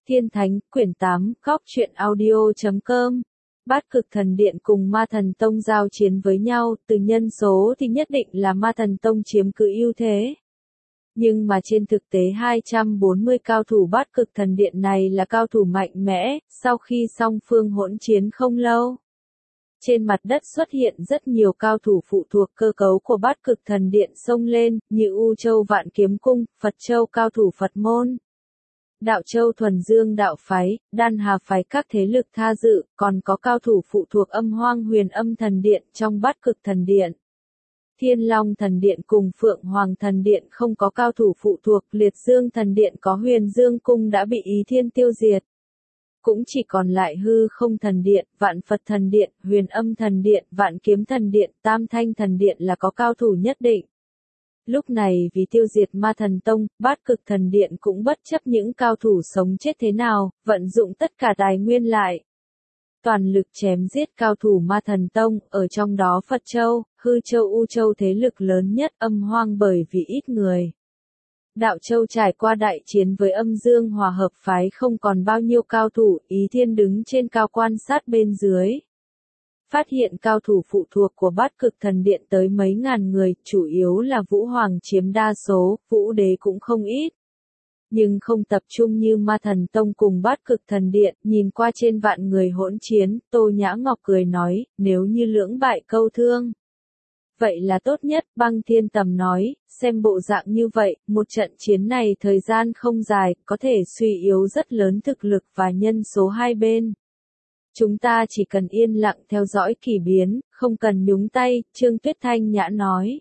Thiên Thánh, quyển 8, góc truyện audio.com. Bát Cực Thần Điện cùng Ma Thần Tông giao chiến với nhau, từ nhân số thì nhất định là Ma Thần Tông chiếm cứ ưu thế. Nhưng mà trên thực tế 240 cao thủ Bát Cực Thần Điện này là cao thủ mạnh mẽ, sau khi song phương hỗn chiến không lâu. Trên mặt đất xuất hiện rất nhiều cao thủ phụ thuộc cơ cấu của Bát Cực Thần Điện xông lên, như U Châu Vạn Kiếm Cung, Phật Châu cao thủ Phật môn, Đạo Châu Thuần Dương đạo phái, Đan Hà phái các thế lực tha dự, còn có cao thủ phụ thuộc Âm Hoang Huyền Âm Thần Điện trong Bát Cực Thần Điện. Thiên Long Thần Điện cùng Phượng Hoàng Thần Điện không có cao thủ phụ thuộc, Liệt Dương Thần Điện có Huyền Dương Cung đã bị Ý Thiên tiêu diệt. Cũng chỉ còn lại Hư Không Thần Điện, Vạn Phật Thần Điện, Huyền Âm Thần Điện, Vạn Kiếm Thần Điện, Tam Thanh Thần Điện là có cao thủ nhất định. Lúc này vì tiêu diệt Ma Thần Tông, Bát Cực Thần Điện cũng bất chấp những cao thủ sống chết thế nào, vận dụng tất cả tài nguyên lại. Toàn lực chém giết cao thủ Ma Thần Tông, ở trong đó Phật Châu, Hư Châu U Châu thế lực lớn nhất Âm Hoang bởi vì ít người. Đạo Châu trải qua đại chiến với Âm Dương Hòa Hợp phái không còn bao nhiêu cao thủ, Ý Thiên đứng trên cao quan sát bên dưới. Phát hiện cao thủ phụ thuộc của Bát Cực Thần Điện tới mấy ngàn người, chủ yếu là Vũ Hoàng chiếm đa số, Vũ Đế cũng không ít. Nhưng không tập trung như Ma Thần Tông cùng Bát Cực Thần Điện, nhìn qua trên vạn người hỗn chiến, Tô Nhã Ngọc cười nói, nếu như lưỡng bại câu thương. Vậy là tốt nhất, Băng Thiên Tầm nói, xem bộ dạng như vậy, một trận chiến này thời gian không dài, có thể suy yếu rất lớn thực lực và nhân số hai bên. Chúng ta chỉ cần yên lặng theo dõi kỳ biến, không cần nhúng tay, Trương Tuyết Thanh Nhã nói.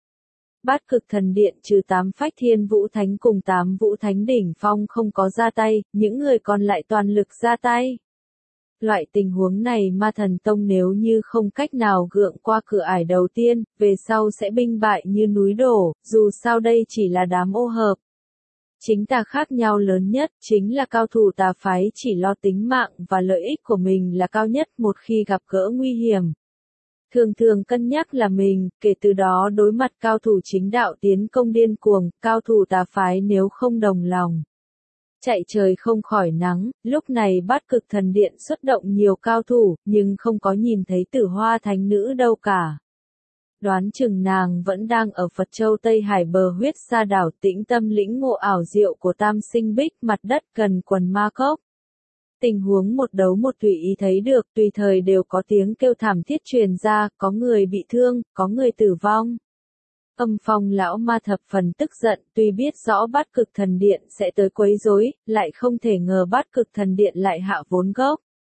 Bát Cực Thần Điện trừ 8 phách thiên vũ thánh cùng 8 vũ thánh đỉnh phong không có ra tay, những người còn lại toàn lực ra tay. Loại tình huống này Ma Thần Tông nếu như không cách nào gượng qua cửa ải đầu tiên, về sau sẽ binh bại như núi đổ, dù sao đây chỉ là đám ô hợp. Chính tà khác nhau lớn nhất chính là cao thủ tà phái chỉ lo tính mạng và lợi ích của mình là cao nhất một khi gặp gỡ nguy hiểm. Thường thường cân nhắc là mình, kể từ đó đối mặt cao thủ chính đạo tiến công điên cuồng, cao thủ tà phái nếu không đồng lòng. Chạy trời không khỏi nắng, lúc này Bát Cực Thần Điện xuất động nhiều cao thủ, nhưng không có nhìn thấy Tử Hoa Thánh Nữ đâu cả. Đoán chừng nàng vẫn đang ở Phật Châu Tây Hải bờ huyết sa đảo tĩnh tâm lĩnh ngộ ảo diệu của Tam Sinh Bích mặt đất gần quần ma cốc. Tình huống một đấu một tùy ý thấy được, tùy thời đều có tiếng kêu thảm thiết truyền ra, có người bị thương, có người tử vong. Âm Phong lão ma thập phần tức giận, tuy biết rõ Bát Cực Thần Điện sẽ tới quấy rối, lại không thể ngờ Bát Cực Thần Điện lại hạ vốn gốc.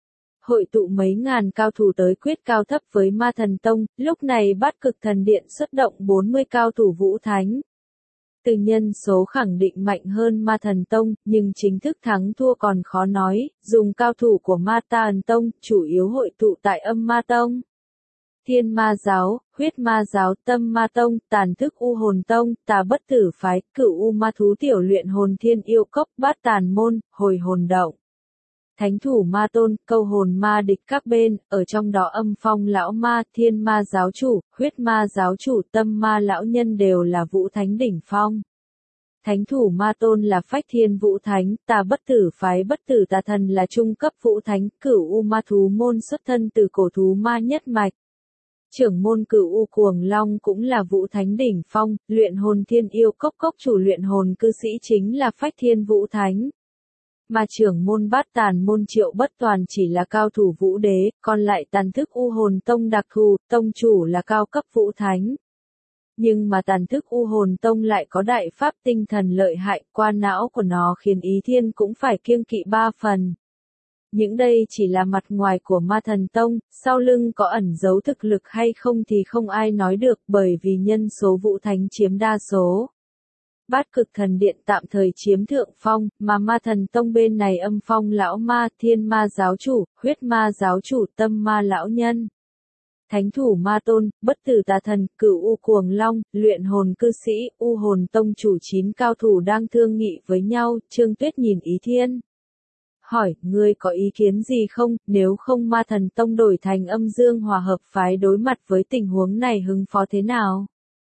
Hội tụ mấy ngàn cao thủ tới quyết cao thấp với Ma Thần Tông, lúc này Bát Cực Thần Điện xuất động 40 cao thủ vũ thánh. Từ nhân số khẳng định mạnh hơn Ma Thần Tông, nhưng chính thức thắng thua còn khó nói, dùng cao thủ của Ma Thần Tông, chủ yếu hội tụ tại Âm Ma Tông. Thiên Ma Giáo, Huyết Ma Giáo, Tâm Ma Tông, Tàn Thức U Hồn Tông, Tà Bất Tử Phái, Cửu U Ma Thú Tiểu Luyện Hồn Thiên Yêu Cốc, Bát Tàn Môn, Hồi Hồn Động. Thánh thủ Ma Tôn, câu hồn ma địch các bên, ở trong đó Âm Phong lão ma, Thiên Ma giáo chủ, Huyết Ma giáo chủ, Tâm Ma lão nhân đều là vũ thánh đỉnh phong. Thánh thủ Ma Tôn là phách thiên vũ thánh, Tà Bất Tử phái Bất Tử Tà thần là trung cấp vũ thánh, Cửu U Ma thú môn xuất thân từ cổ thú ma nhất mạch. Trưởng môn Cửu U Cuồng Long cũng là vũ thánh đỉnh phong, luyện hồn thiên yêu cốc cốc chủ luyện hồn cư sĩ chính là phách thiên vũ thánh. Mà trưởng môn Bát Tàn môn Triệu Bất Toàn chỉ là cao thủ vũ đế, còn lại Tàn Thức U Hồn Tông đặc thù, tông chủ là cao cấp vũ thánh. Nhưng mà Tàn Thức U Hồn Tông lại có đại pháp tinh thần lợi hại, qua não của nó khiến Ý Thiên cũng phải kiêng kỵ 3 phần. Những đây chỉ là mặt ngoài của Ma Thần Tông, sau lưng có ẩn giấu thực lực hay không thì không ai nói được bởi vì nhân số vũ thánh chiếm đa số. Bát Cực Thần Điện tạm thời chiếm thượng phong, mà Ma Thần Tông bên này Âm Phong lão ma, Thiên Ma giáo chủ, Huyết Ma giáo chủ, Tâm Ma lão nhân. Thánh thủ Ma Tôn, Bất Tử Tà thần, Cửu U Cuồng Long, luyện hồn cư sĩ, U Hồn Tông chủ 9 cao thủ đang thương nghị với nhau, Trương Tuyết nhìn Ý Thiên. Hỏi, ngươi có ý kiến gì không, nếu không Ma Thần Tông đổi thành Âm Dương Hòa Hợp phái đối mặt với tình huống này hứng phó thế nào?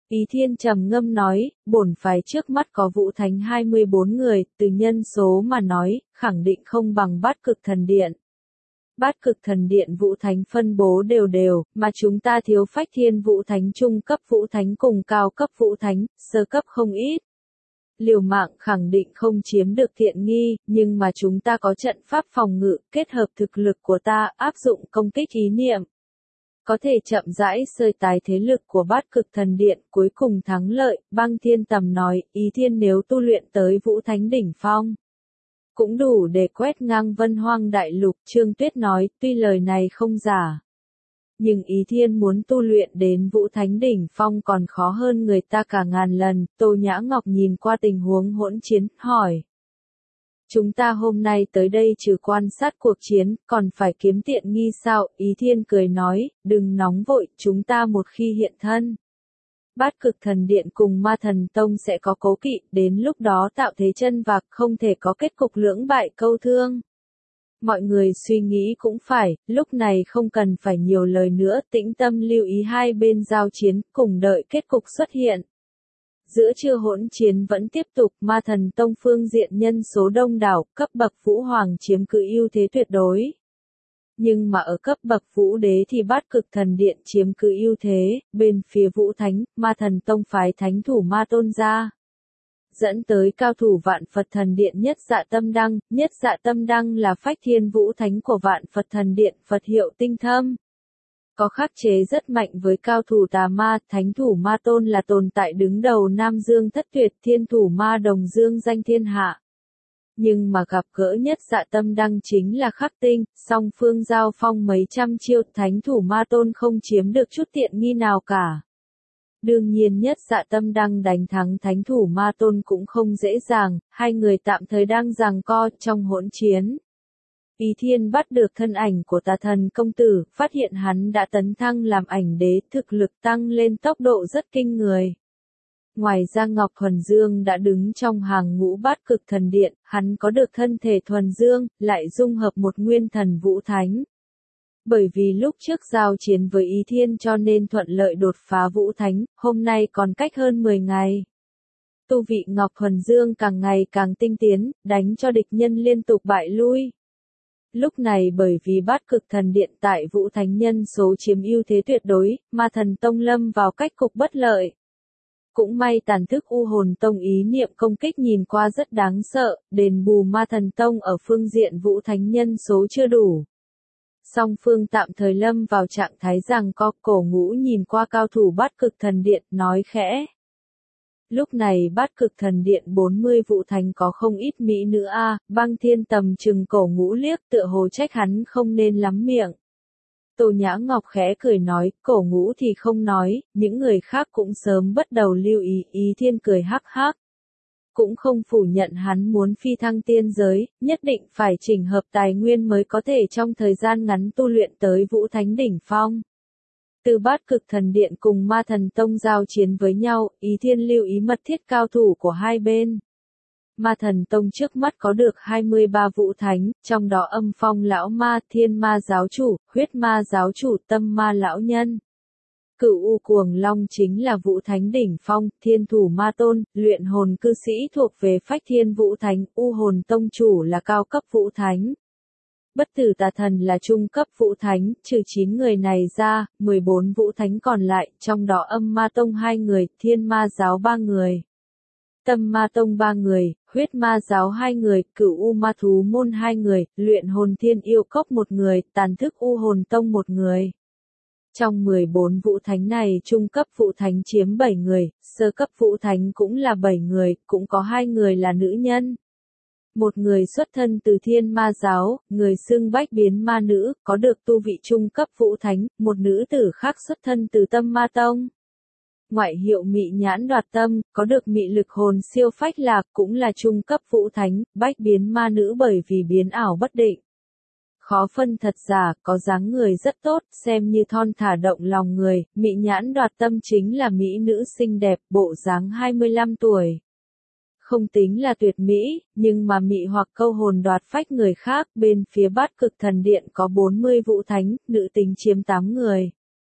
Ý Thiên trầm ngâm nói, bổn phái trước mắt có vũ thánh 24 người, từ nhân số mà nói, khẳng định không bằng Bát Cực Thần Điện. Bát Cực Thần Điện vũ thánh phân bố đều đều, mà chúng ta thiếu Phách Thiên vũ thánh, trung cấp vũ thánh cùng cao cấp vũ thánh, sơ cấp không ít. Liều mạng khẳng định không chiếm được tiện nghi, nhưng mà chúng ta có trận pháp phòng ngự, kết hợp thực lực của ta, áp dụng công kích ý niệm. Có thể chậm rãi sơi tái thế lực của Bát Cực Thần Điện, cuối cùng thắng lợi. Băng Thiên Tầm nói, Ý Thiên nếu tu luyện tới vũ thánh đỉnh phong, cũng đủ để quét ngang Vân Hoang Đại Lục. Trương Tuyết nói, tuy lời này không giả, nhưng Ý Thiên muốn tu luyện đến vũ thánh đỉnh phong còn khó hơn người ta cả ngàn lần. Tô Nhã Ngọc nhìn qua tình huống hỗn chiến, hỏi. Chúng ta hôm nay tới đây trừ quan sát cuộc chiến, còn phải kiếm tiện nghi sao? Ý Thiên cười nói, đừng nóng vội, chúng ta một khi hiện thân. Bát Cực Thần Điện cùng Ma Thần Tông sẽ có cố kỵ, đến lúc đó tạo thế chân vạc, không thể có kết cục lưỡng bại câu thương. Mọi người suy nghĩ cũng phải, lúc này không cần phải nhiều lời nữa, tĩnh tâm lưu ý hai bên giao chiến, cùng đợi kết cục xuất hiện. Giữa trưa hỗn chiến vẫn tiếp tục, Ma Thần Tông phương diện nhân số đông đảo, cấp bậc Vũ Hoàng chiếm cứ ưu thế tuyệt đối. Nhưng mà ở cấp bậc Vũ Đế thì Bát Cực Thần Điện chiếm cứ ưu thế, bên phía Vũ Thánh, Ma Thần Tông phái thánh thủ Ma Tôn ra. Dẫn tới cao thủ Vạn Phật Thần Điện Nhất Dạ Tâm Đăng là Phách Thiên Vũ Thánh của Vạn Phật Thần Điện, Phật hiệu tinh thâm. Có khắc chế rất mạnh với cao thủ tà ma, thánh thủ Ma Tôn là tồn tại đứng đầu Nam Dương thất tuyệt, thiên thủ ma đồng dương danh thiên hạ. Nhưng mà gặp gỡ Nhất Dạ Tâm Đăng chính là khắc tinh, song phương giao phong mấy trăm chiêu, thánh thủ Ma Tôn không chiếm được chút tiện nghi nào cả. Đương nhiên Nhất Dạ Tâm Đăng đánh thắng thánh thủ Ma Tôn cũng không dễ dàng, hai người tạm thời đang giằng co trong hỗn chiến. Ý Thiên bắt được thân ảnh của Tà Thần công tử, phát hiện hắn đã tấn thăng làm ảnh đế, thực lực tăng lên tốc độ rất kinh người. Ngoài ra Ngọc Thuần Dương đã đứng trong hàng ngũ Bát Cực Thần Điện, hắn có được thân thể thuần dương, lại dung hợp một nguyên thần vũ thánh. Bởi vì lúc trước giao chiến với Ý Thiên cho nên thuận lợi đột phá vũ thánh, hôm nay còn cách hơn 10 ngày. Tu vị Ngọc Thuần Dương càng ngày càng tinh tiến, đánh cho địch nhân liên tục bại lui. Lúc này bởi vì Bát Cực Thần Điện tại vũ thánh nhân số chiếm ưu thế tuyệt đối, Ma Thần Tông lâm vào cách cục bất lợi. Cũng may tàn thức U Hồn Tông ý niệm công kích nhìn qua rất đáng sợ, đền bù Ma Thần Tông ở phương diện vũ thánh nhân số chưa đủ. Song phương tạm thời lâm vào trạng thái giằng co. Cổ Ngũ nhìn qua cao thủ Bát Cực Thần Điện, nói khẽ. Lúc này Bát Cực Thần Điện 40 vũ thánh có không ít mỹ nữ a. Băng Thiên Tầm chừng Cổ Ngũ liếc, tựa hồ trách hắn không nên lắm miệng. Tô Nhã Ngọc khẽ cười nói, Cổ Ngũ thì không nói, những người khác cũng sớm bắt đầu lưu ý. Ý Thiên cười hắc hắc. Cũng không phủ nhận hắn muốn phi thăng tiên giới, nhất định phải chỉnh hợp tài nguyên mới có thể trong thời gian ngắn tu luyện tới vũ thánh đỉnh phong. Từ Bát Cực Thần Điện cùng Ma Thần Tông giao chiến với nhau, Ý Thiên lưu ý mật thiết cao thủ của hai bên. Ma Thần Tông trước mắt có được 23 vũ thánh, trong đó Âm Phong Lão Ma, Thiên Ma Giáo Chủ, Huyết Ma Giáo Chủ, Tâm Ma Lão Nhân. Cửu U Cuồng Long chính là vũ thánh đỉnh phong, thiên thủ Ma Tôn, luyện hồn cư sĩ thuộc về Phách Thiên Vũ Thánh, U Hồn Tông Chủ là cao cấp vũ thánh. Bất Tử Tà Thần là trung cấp vũ thánh, trừ 9 người này ra, 14 vũ thánh còn lại, trong đó Âm Ma Tông 2 người, Thiên Ma Giáo 3 người. Tâm Ma Tông 3 người, Huyết Ma Giáo 2 người, Cửu U Ma Thú Môn 2 người, Luyện Hồn Thiên Yêu Cốc 1 người, Tàn Thức U Hồn Tông 1 người. Trong 14 vũ thánh này trung cấp vũ thánh chiếm 7 người, sơ cấp vũ thánh cũng là 7 người, cũng có 2 người là nữ nhân. Một người xuất thân từ Thiên Ma Giáo, người xưng Bách Biến Ma Nữ, có được tu vị trung cấp vũ thánh, một nữ tử khác xuất thân từ Tâm Ma Tông. Ngoại hiệu Mị Nhãn Đoạt Tâm, có được mị lực hồn siêu phách lạc, cũng là trung cấp vũ thánh, Bách Biến Ma Nữ bởi vì biến ảo bất định. Khó phân thật giả, có dáng người rất tốt, xem như thon thả động lòng người. Mị Nhãn Đoạt Tâm chính là mỹ nữ xinh đẹp, bộ dáng 25 tuổi. Không tính là tuyệt mỹ, nhưng mà mị hoặc câu hồn đoạt phách người khác. Bên phía Bát Cực Thần Điện có 40 vũ thánh, nữ tính chiếm 8 người.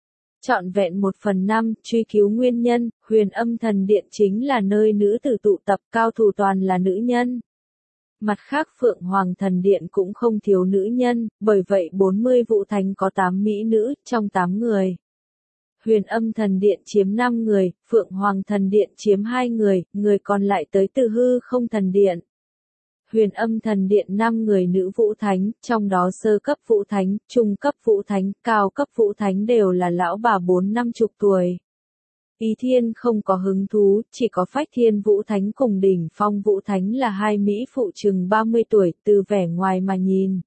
Trọn vẹn 1/5, truy cứu nguyên nhân, Huyền Âm Thần Điện chính là nơi nữ tử tụ tập, cao thủ toàn là nữ nhân. Mặt khác Phượng Hoàng Thần Điện cũng không thiếu nữ nhân, bởi vậy 40 vũ thánh có 8 mỹ nữ, trong 8 người. Huyền Âm Thần Điện chiếm 5 người, Phượng Hoàng Thần Điện chiếm 2 người, người còn lại tới từ Hư Không Thần Điện. Huyền Âm Thần Điện 5 người nữ vũ thánh, trong đó sơ cấp vũ thánh, trung cấp vũ thánh, cao cấp vũ thánh đều là lão bà 4-50 tuổi. Ý Thiên không có hứng thú, chỉ có Phách Thiên Vũ Thánh cùng Đỉnh Phong Vũ Thánh là hai mỹ phụ chừng 30 tuổi, từ vẻ ngoài mà nhìn.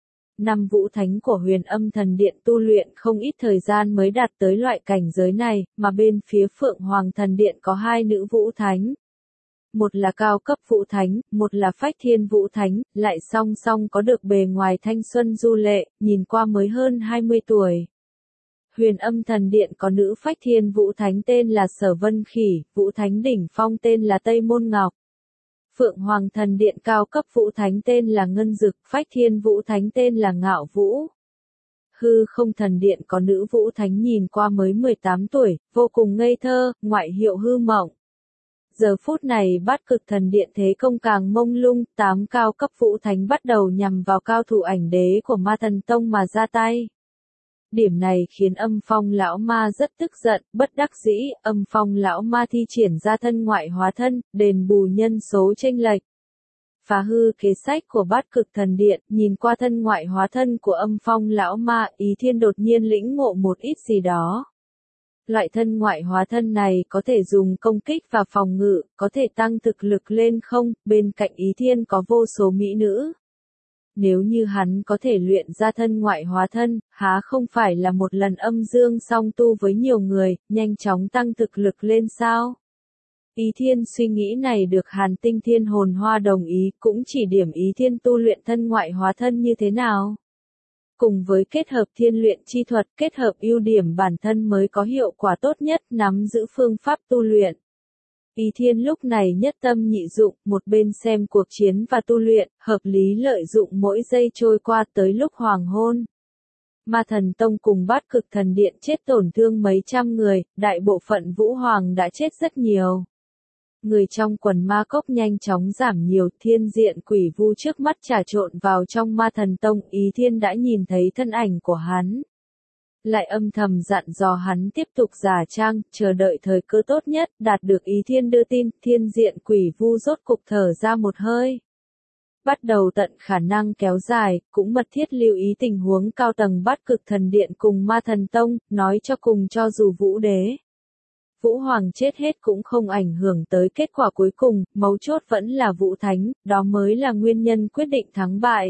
5 vũ thánh của Huyền Âm Thần Điện tu luyện không ít thời gian mới đạt tới loại cảnh giới này, mà bên phía Phượng Hoàng Thần Điện có 2 nữ vũ thánh. Một là cao cấp vũ thánh, một là Phách Thiên Vũ Thánh, lại song song có được bề ngoài thanh xuân du lệ, nhìn qua mới hơn 20 tuổi. Huyền Âm Thần Điện có nữ Phách Thiên Vũ Thánh tên là Sở Vân Khỉ, Vũ Thánh đỉnh phong tên là Tây Môn Ngọc. Phượng Hoàng Thần Điện cao cấp Vũ Thánh tên là Ngân Dực, Phách Thiên Vũ Thánh tên là Ngạo Vũ. Hư Không Thần Điện có nữ Vũ Thánh nhìn qua mới 18 tuổi, vô cùng ngây thơ, ngoại hiệu Hư Mộng. Giờ phút này Bát Cực Thần Điện thế công càng mông lung, 8 cao cấp Vũ Thánh bắt đầu nhằm vào cao thủ ảnh đế của Ma Thần Tông mà ra tay. Điểm này khiến Âm Phong lão ma rất tức giận, bất đắc dĩ, Âm Phong lão ma thi triển ra thân ngoại hóa thân, đền bù nhân số chênh lệch. Phá hư kế sách của Bát Cực Thần Điện, nhìn qua thân ngoại hóa thân của Âm Phong lão ma, Ý Thiên đột nhiên lĩnh ngộ một ít gì đó. Loại thân ngoại hóa thân này có thể dùng công kích và phòng ngự, có thể tăng thực lực lên không, bên cạnh Ý Thiên có vô số mỹ nữ. Nếu như hắn có thể luyện ra thân ngoại hóa thân, há không phải là một lần âm dương song tu với nhiều người, nhanh chóng tăng thực lực lên sao? Ý Thiên suy nghĩ này được Hàn Tinh Thiên Hồn Hoa đồng ý, cũng chỉ điểm Ý Thiên tu luyện thân ngoại hóa thân như thế nào. Cùng với kết hợp thiên luyện chi thuật, kết hợp ưu điểm bản thân mới có hiệu quả tốt nhất, nắm giữ phương pháp tu luyện. Ý Thiên lúc này nhất tâm nhị dụng, một bên xem cuộc chiến và tu luyện, hợp lý lợi dụng mỗi giây trôi qua tới lúc hoàng hôn. Ma Thần Tông cùng Bát Cực Thần Điện chết tổn thương mấy trăm người, đại bộ phận Vũ Hoàng đã chết rất nhiều. Người trong quần ma cốc nhanh chóng giảm nhiều, thiên diện quỷ vu trước mắt trà trộn vào trong Ma Thần Tông, Ý Thiên đã nhìn thấy thân ảnh của hắn. Lại âm thầm dặn dò hắn tiếp tục giả trang, chờ đợi thời cơ tốt nhất, đạt được Ý Thiên đưa tin, thiên diện quỷ vu rốt cục thở ra một hơi. Bắt đầu tận khả năng kéo dài, cũng mật thiết lưu ý tình huống cao tầng Bát Cực Thần Điện cùng Ma Thần Tông, nói cho cùng cho dù Vũ Đế, Vũ Hoàng chết hết cũng không ảnh hưởng tới kết quả cuối cùng, mấu chốt vẫn là Vũ Thánh, đó mới là nguyên nhân quyết định thắng bại.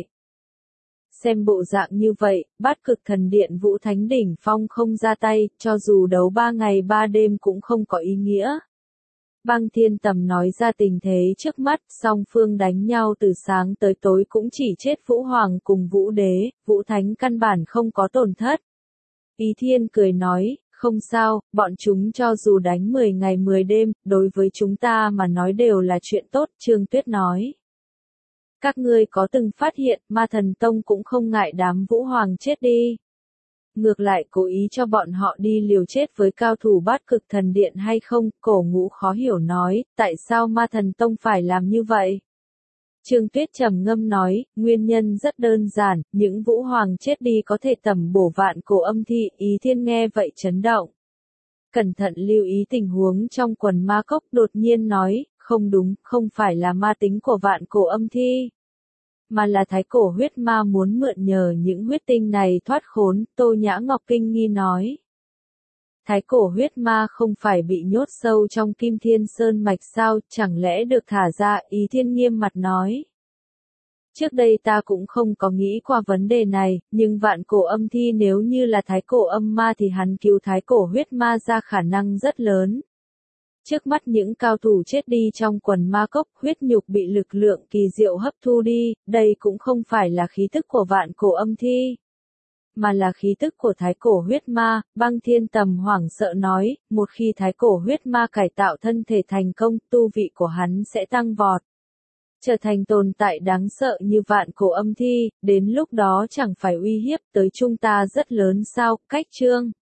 Xem bộ dạng như vậy, Bát Cực Thần Điện Vũ Thánh đỉnh phong không ra tay, cho dù đấu 3 ngày 3 đêm cũng không có ý nghĩa. Băng Thiên Tầm nói ra tình thế trước mắt, song phương đánh nhau từ sáng tới tối cũng chỉ chết Vũ Hoàng cùng Vũ Đế, Vũ Thánh căn bản không có tổn thất. Ý Thiên cười nói, không sao, bọn chúng cho dù đánh 10 ngày 10 đêm, đối với chúng ta mà nói đều là chuyện tốt, Trương Tuyết nói. Các ngươi có từng phát hiện, Ma Thần Tông cũng không ngại đám Vũ Hoàng chết đi. Ngược lại cố ý cho bọn họ đi liều chết với cao thủ Bát Cực Thần Điện hay không, Cổ Ngũ khó hiểu nói, tại sao Ma Thần Tông phải làm như vậy? Trương Tuyết trầm ngâm nói, nguyên nhân rất đơn giản, những Vũ Hoàng chết đi có thể tẩm bổ vạn cổ âm thi, Ý Thiên nghe vậy chấn động. Cẩn thận lưu ý tình huống trong quần ma cốc, đột nhiên nói, không đúng, không phải là ma tính của vạn cổ âm thi, mà là thái cổ huyết ma muốn mượn nhờ những huyết tinh này thoát khốn, Tô Nhã Ngọc kinh nghi nói. Thái cổ huyết ma không phải bị nhốt sâu trong Kim Thiên Sơn mạch sao, chẳng lẽ được thả ra, Ý Thiên nghiêm mặt nói. Trước đây ta cũng không có nghĩ qua vấn đề này, nhưng vạn cổ âm thi nếu như là thái cổ âm ma thì hắn cứu thái cổ huyết ma ra khả năng rất lớn. Trước mắt những cao thủ chết đi trong quần ma cốc, huyết nhục bị lực lượng kỳ diệu hấp thu đi, đây cũng không phải là khí tức của vạn cổ âm thi, mà là khí tức của thái cổ huyết ma. Băng Thiên Tầm hoảng sợ nói, một khi thái cổ huyết ma cải tạo thân thể thành công, tu vị của hắn sẽ tăng vọt, trở thành tồn tại đáng sợ như vạn cổ âm thi, đến lúc đó chẳng phải uy hiếp tới chúng ta rất lớn sao, cách Trương